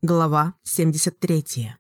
Глава 73.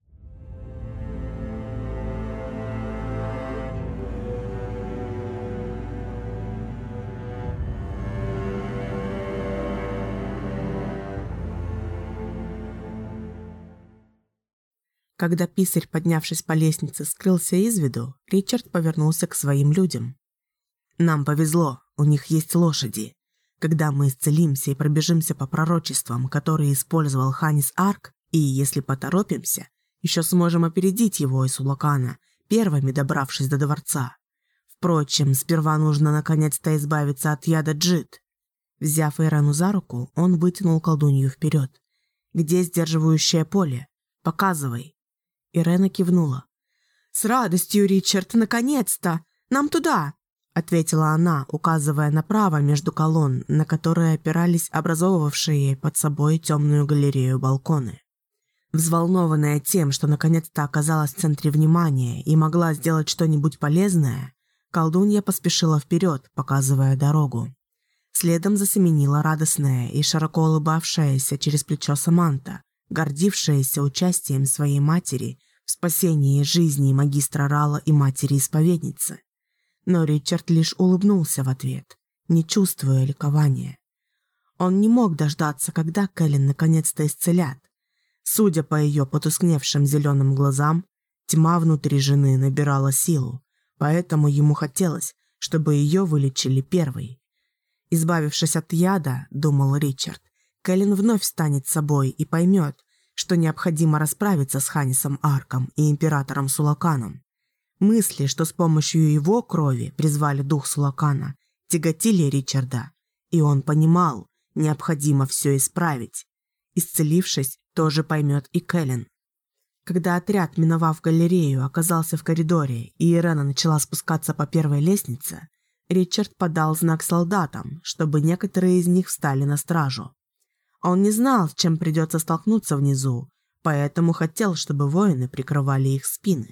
Когда писарь, поднявшись по лестнице, скрылся из виду, Ричард повернулся к своим людям. «Нам повезло, у них есть лошади. Когда мы исцелимся и пробежимся по пророчествам, которые использовал Ханис Арк, и, если поторопимся, еще сможем опередить его из Сулакана, первыми добравшись до дворца. Впрочем, сперва нужно наконец-то избавиться от яда Джит». Взяв Ирену за руку, он вытянул колдунью вперед. «Где сдерживающее поле? Показывай». Ирена кивнула. «С радостью, Ричард, наконец-то! Нам туда!» ответила она, указывая направо между колонн, на которые опирались образовывавшие под собой темную галерею балконы. Взволнованная тем, что наконец-то оказалась в центре внимания и могла сделать что-нибудь полезное, колдунья поспешила вперед, показывая дорогу. Следом засеменила радостная и широко улыбавшаяся через плечо Саманта, гордившаяся участием своей матери в спасении жизни магистра Рала и матери-исповедницы. Но Ричард лишь улыбнулся в ответ, не чувствуя ликования. Он не мог дождаться, когда Кэлен наконец-то исцелят. Судя по ее потускневшим зеленым глазам, тьма внутри жены набирала силу, поэтому ему хотелось, чтобы ее вылечили первой. Избавившись от яда, думал Ричард, Кэлен вновь станет собой и поймет, что необходимо расправиться с Ханисом Арком и императором Сулаканом. Мысли, что с помощью его крови призвали дух Сулакана, тяготили Ричарда, и он понимал, необходимо все исправить. Исцелившись, тоже поймет и Кэлен. Когда отряд, миновав галерею, оказался в коридоре, и Ирена начала спускаться по первой лестнице, Ричард подал знак солдатам, чтобы некоторые из них встали на стражу. Он не знал, с чем придется столкнуться внизу, поэтому хотел, чтобы воины прикрывали их спины.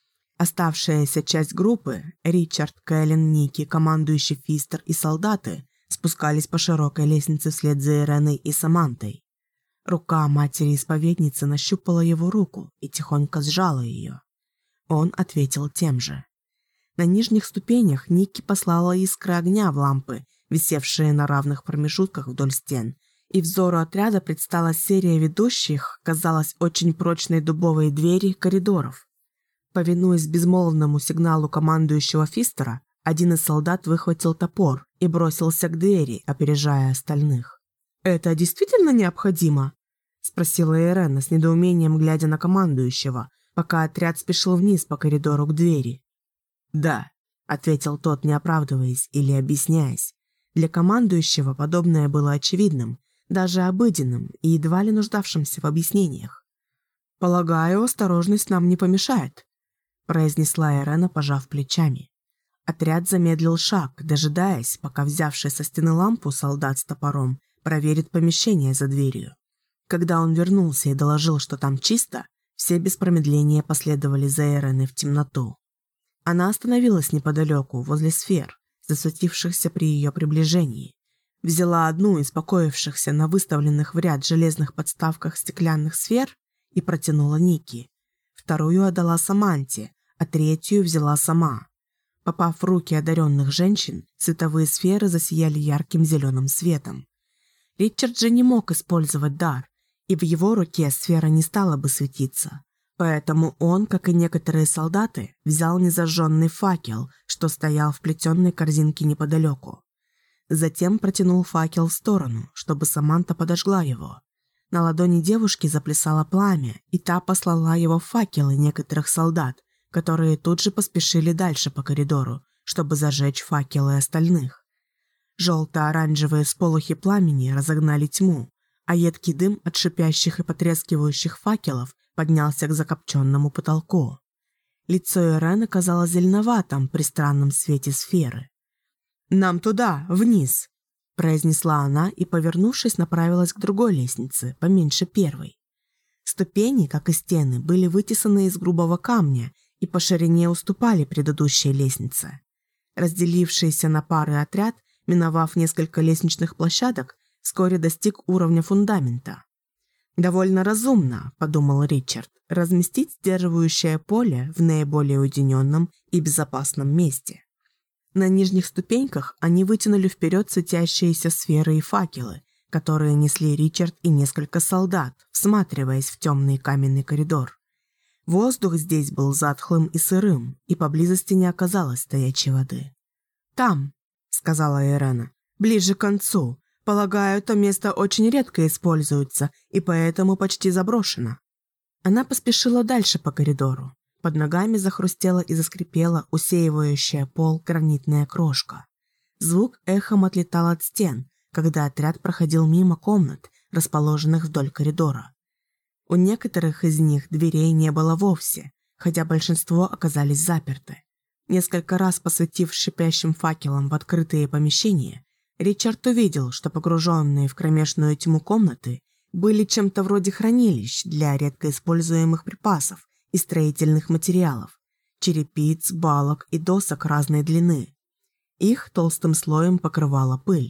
Оставшаяся часть группы, Ричард, Кэлен, Ники, командующий Фистер и солдаты, спускались по широкой лестнице вслед за Иреной и Самантой. Рука матери-исповедницы нащупала его руку и тихонько сжала ее. Он ответил тем же. На нижних ступенях Ники послала искры огня в лампы, висевшие на равных промежутках вдоль стен, и взору отряда предстала серия ведущих, казалось, очень прочной дубовой двери коридоров. Повинуясь безмолвному сигналу командующего Фистера, один из солдат выхватил топор и бросился к двери, опережая остальных. «Это действительно необходимо?» – спросила Ирена с недоумением, глядя на командующего, пока отряд спешил вниз по коридору к двери. «Да», – ответил тот, не оправдываясь или объясняясь. Для командующего подобное было очевидным, даже обыденным и едва ли нуждавшимся в объяснениях. «Полагаю, осторожность нам не помешает», произнесла Ирена, пожав плечами. Отряд замедлил шаг, дожидаясь, пока взявший со стены лампу солдат с топором проверит помещение за дверью. Когда он вернулся и доложил, что там чисто, все без промедления последовали за Иреной в темноту. Она остановилась неподалеку, возле сфер, засветившихся при ее приближении. Взяла одну из покоившихся на выставленных в ряд железных подставках стеклянных сфер и протянула Ники. Вторую отдала Саманте, а третью взяла сама. Попав в руки одаренных женщин, световые сферы засияли ярким зеленым светом. Ричард же не мог использовать дар, и в его руке сфера не стала бы светиться. Поэтому он, как и некоторые солдаты, взял незажженный факел, что стоял в плетеной корзинке неподалеку. Затем протянул факел в сторону, чтобы Саманта подожгла его. На ладони девушки заплясало пламя, и та послала его в факелы некоторых солдат, которые тут же поспешили дальше по коридору, чтобы зажечь факелы остальных. Желто-оранжевые сполохи пламени разогнали тьму, а едкий дым от шипящих и потрескивающих факелов поднялся к закопченному потолку. Лицо Ирены казалось зеленоватым при странном свете сферы. «Нам туда, вниз!» произнесла она и, повернувшись, направилась к другой лестнице, поменьше первой. Ступени, как и стены, были вытесаны из грубого камня и по ширине уступали предыдущей лестнице. Разделившийся на пары отряд, миновав несколько лестничных площадок, вскоре достиг уровня фундамента. «Довольно разумно», – подумал Ричард, – разместить сдерживающее поле в наиболее уединенном и безопасном месте. На нижних ступеньках они вытянули вперед светящиеся сферы и факелы, которые несли Ричард и несколько солдат, всматриваясь в темный каменный коридор. Воздух здесь был затхлым и сырым, и поблизости не оказалось стоячей воды. «Там», – сказала Ирена, – «ближе к концу. Полагаю, то место очень редко используется и поэтому почти заброшено». Она поспешила дальше по коридору. Под ногами захрустела и заскрипела усеивающая пол гранитная крошка. Звук эхом отлетал от стен, когда отряд проходил мимо комнат, расположенных вдоль коридора. У некоторых из них дверей не было вовсе, хотя большинство оказались заперты. Несколько раз посветив шипящим факелом в открытые помещения, Ричард увидел, что погруженные в кромешную тьму комнаты были чем-то вроде хранилищ для редко используемых припасов и строительных материалов, черепиц, балок и досок разной длины. Их толстым слоем покрывала пыль.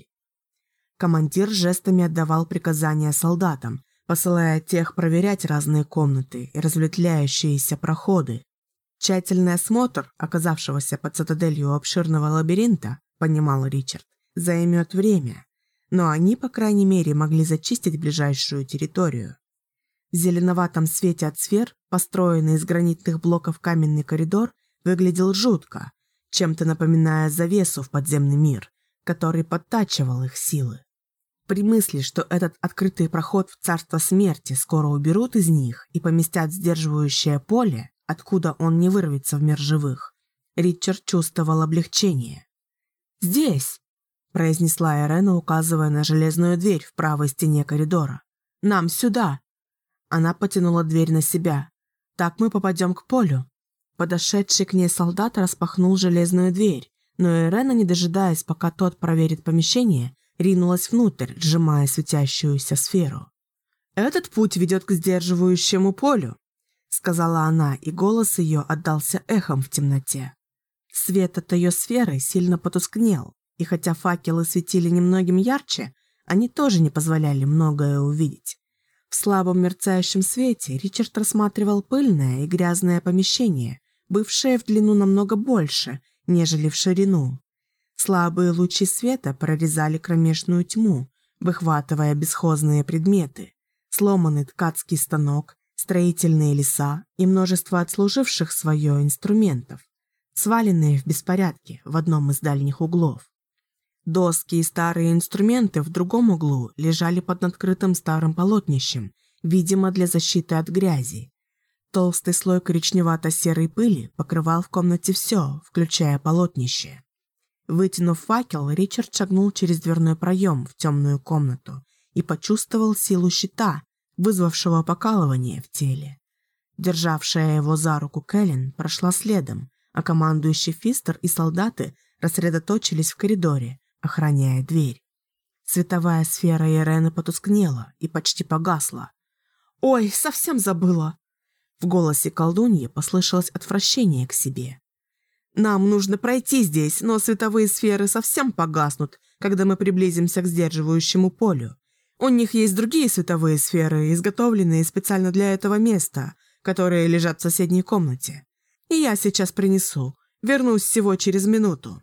Командир жестами отдавал приказания солдатам, посылая тех проверять разные комнаты и разветвляющиеся проходы. Тщательный осмотр оказавшегося под цитаделью обширного лабиринта, понимал Ричард, займет время, но они, по крайней мере, могли зачистить ближайшую территорию. В зеленоватом свете от сфер, построенный из гранитных блоков каменный коридор, выглядел жутко, чем-то напоминая завесу в подземный мир, который подтачивал их силы. При мысли, что этот открытый проход в царство смерти скоро уберут из них и поместят в сдерживающее поле, откуда он не вырвется в мир живых, Ричард чувствовал облегчение. «Здесь!» – произнесла Ирена, указывая на железную дверь в правой стене коридора. «Нам сюда!» Она потянула дверь на себя. «Так мы попадем к полю». Подошедший к ней солдат распахнул железную дверь, но Ирена, не дожидаясь, пока тот проверит помещение, ринулась внутрь, сжимая светящуюся сферу. «Этот путь ведет к сдерживающему полю», — сказала она, и голос ее отдался эхом в темноте. Свет от ее сферы сильно потускнел, и хотя факелы светили немногим ярче, они тоже не позволяли многое увидеть. В слабом мерцающем свете Ричард рассматривал пыльное и грязное помещение, бывшее в длину намного больше, нежели в ширину. Слабые лучи света прорезали кромешную тьму, выхватывая бесхозные предметы, сломанный ткацкий станок, строительные леса и множество отслуживших свое инструментов, сваленные в беспорядке в одном из дальних углов. Доски и старые инструменты в другом углу лежали под открытым старым полотнищем, видимо, для защиты от грязи. Толстый слой коричневато-серой пыли покрывал в комнате все, включая полотнище. Вытянув факел, Ричард шагнул через дверной проем в темную комнату и почувствовал силу щита, вызвавшего покалывание в теле. Державшая его за руку Кэлен прошла следом, а командующий Фистер и солдаты рассредоточились в коридоре, охраняя дверь. Световая сфера Ирены потускнела и почти погасла. «Ой, совсем забыла!» В голосе колдуньи послышалось отвращение к себе. «Нам нужно пройти здесь, но световые сферы совсем погаснут, когда мы приблизимся к сдерживающему полю. У них есть другие световые сферы, изготовленные специально для этого места, которые лежат в соседней комнате. И я сейчас принесу. Вернусь всего через минуту».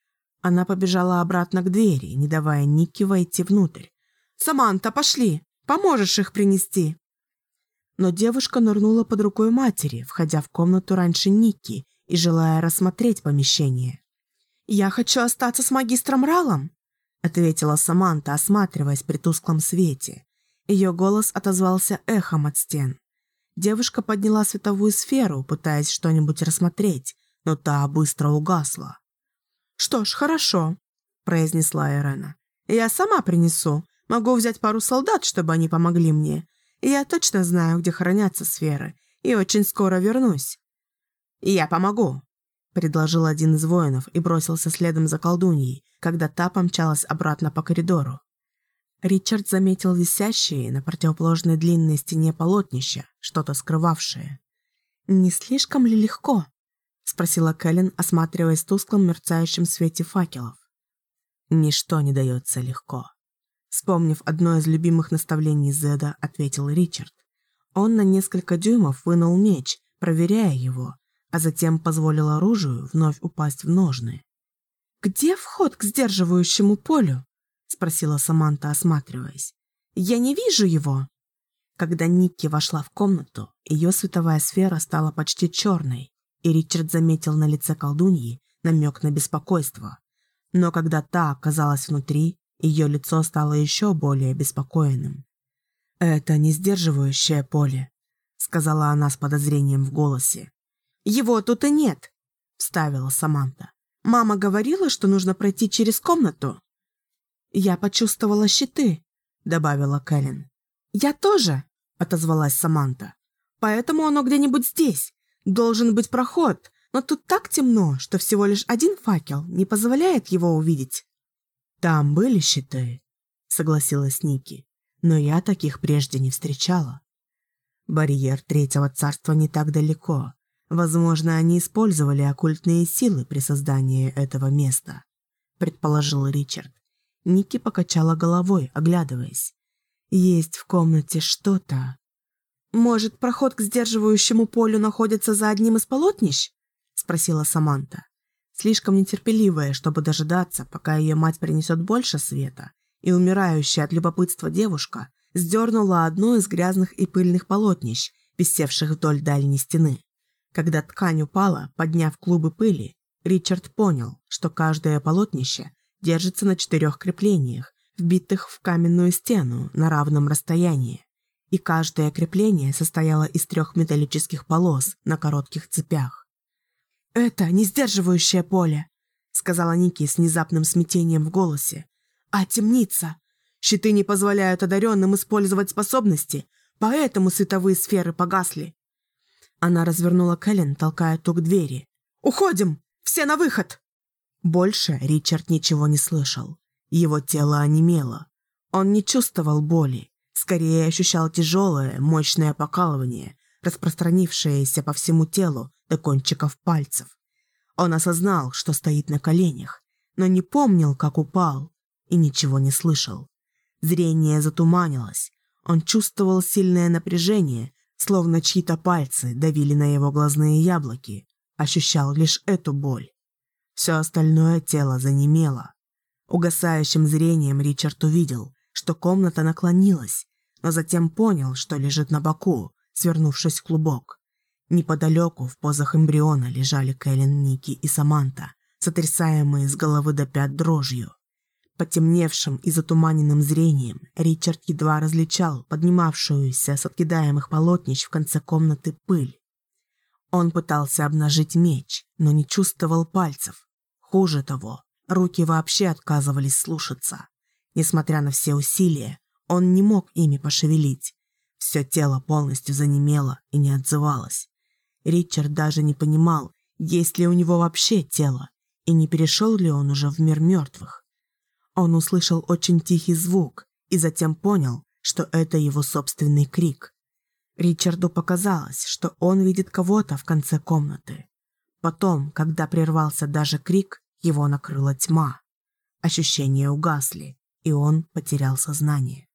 Она побежала обратно к двери, не давая Никки войти внутрь. «Саманта, пошли! Поможешь их принести!» Но девушка нырнула под рукой матери, входя в комнату раньше Никки и желая рассмотреть помещение. «Я хочу остаться с магистром Ралом», — ответила Саманта, осматриваясь при тусклом свете. Ее голос отозвался эхом от стен. Девушка подняла световую сферу, пытаясь что-нибудь рассмотреть, но та быстро угасла. «Что ж, хорошо», — произнесла Ирена. «Я сама принесу. Могу взять пару солдат, чтобы они помогли мне. Я точно знаю, где хранятся сферы, и очень скоро вернусь». «Я помогу», — предложил один из воинов и бросился следом за колдуньей, когда та помчалась обратно по коридору. Ричард заметил висящее на противоположной длинной стене полотнище, что-то скрывавшее. «Не слишком ли легко?» — спросила Кэлен, осматриваясь в тусклом мерцающем свете факелов. «Ничто не дается легко», Вспомнив одно из любимых наставлений Зеда, ответил Ричард. Он на несколько дюймов вынул меч, проверяя его, а затем позволил оружию вновь упасть в ножны. «Где вход к сдерживающему полю?» – спросила Саманта, осматриваясь. «Я не вижу его!» Когда Никки вошла в комнату, ее световая сфера стала почти черной, и Ричард заметил на лице колдуньи намек на беспокойство. Но когда та оказалась внутри, ее лицо стало еще более беспокойным. «Это не сдерживающее поле», — сказала она с подозрением в голосе. «Его тут и нет», — вставила Саманта. «Мама говорила, что нужно пройти через комнату». «Я почувствовала щиты», — добавила Кэлен. «Я тоже», — отозвалась Саманта. «Поэтому оно где-нибудь здесь. Должен быть проход, но тут так темно, что всего лишь один факел не позволяет его увидеть». «Там были щиты», — согласилась Ники, «но я таких прежде не встречала. Барьер Третьего Царства не так далеко. Возможно, они использовали оккультные силы при создании этого места», — предположил Ричард. Ники покачала головой, оглядываясь. «Есть в комнате что-то». «Может, проход к сдерживающему полю находится за одним из полотнищ?» — спросила Саманта. Слишком нетерпеливая, чтобы дожидаться, пока ее мать принесет больше света, и умирающая от любопытства девушка сдернула одно из грязных и пыльных полотнищ, висевших вдоль дальней стены. Когда ткань упала, подняв клубы пыли, Ричард понял, что каждое полотнище держится на 4 креплениях, вбитых в каменную стену на равном расстоянии, и каждое крепление состояло из 3 металлических полос на коротких цепях. «Это не сдерживающее поле», — сказала Ники с внезапным смятением в голосе, «а темница. Щиты не позволяют одаренным использовать способности, поэтому световые сферы погасли». Она развернула Кэлен, толкая ту к двери. «Уходим! Все на выход!» Больше Ричард ничего не слышал. Его тело онемело. Он не чувствовал боли, скорее ощущал тяжелое, мощное покалывание, распространившееся по всему телу до кончиков пальцев. Он осознал, что стоит на коленях, но не помнил, как упал, и ничего не слышал. Зрение затуманилось. Он чувствовал сильное напряжение, словно чьи-то пальцы давили на его глазные яблоки. Ощущал лишь эту боль. Все остальное тело занемело. Угасающим зрением Ричард увидел, что комната наклонилась, но затем понял, что лежит на боку, свернувшись в клубок. Неподалеку в позах эмбриона лежали Кэлен, Ники и Саманта, сотрясаемые с головы до пят дрожью. Потемневшим и затуманенным зрением Ричард едва различал поднимавшуюся с откидаемых полотнищ в конце комнаты пыль. Он пытался обнажить меч, но не чувствовал пальцев. Хуже того, руки вообще отказывались слушаться. Несмотря на все усилия, он не мог ими пошевелить. Все тело полностью занемело и не отзывалось. Ричард даже не понимал, есть ли у него вообще тело, и не перешел ли он уже в мир мертвых. Он услышал очень тихий звук и затем понял, что это его собственный крик. Ричарду показалось, что он видит кого-то в конце комнаты. Потом, когда прервался даже крик, его накрыла тьма. Ощущения угасли, и он потерял сознание.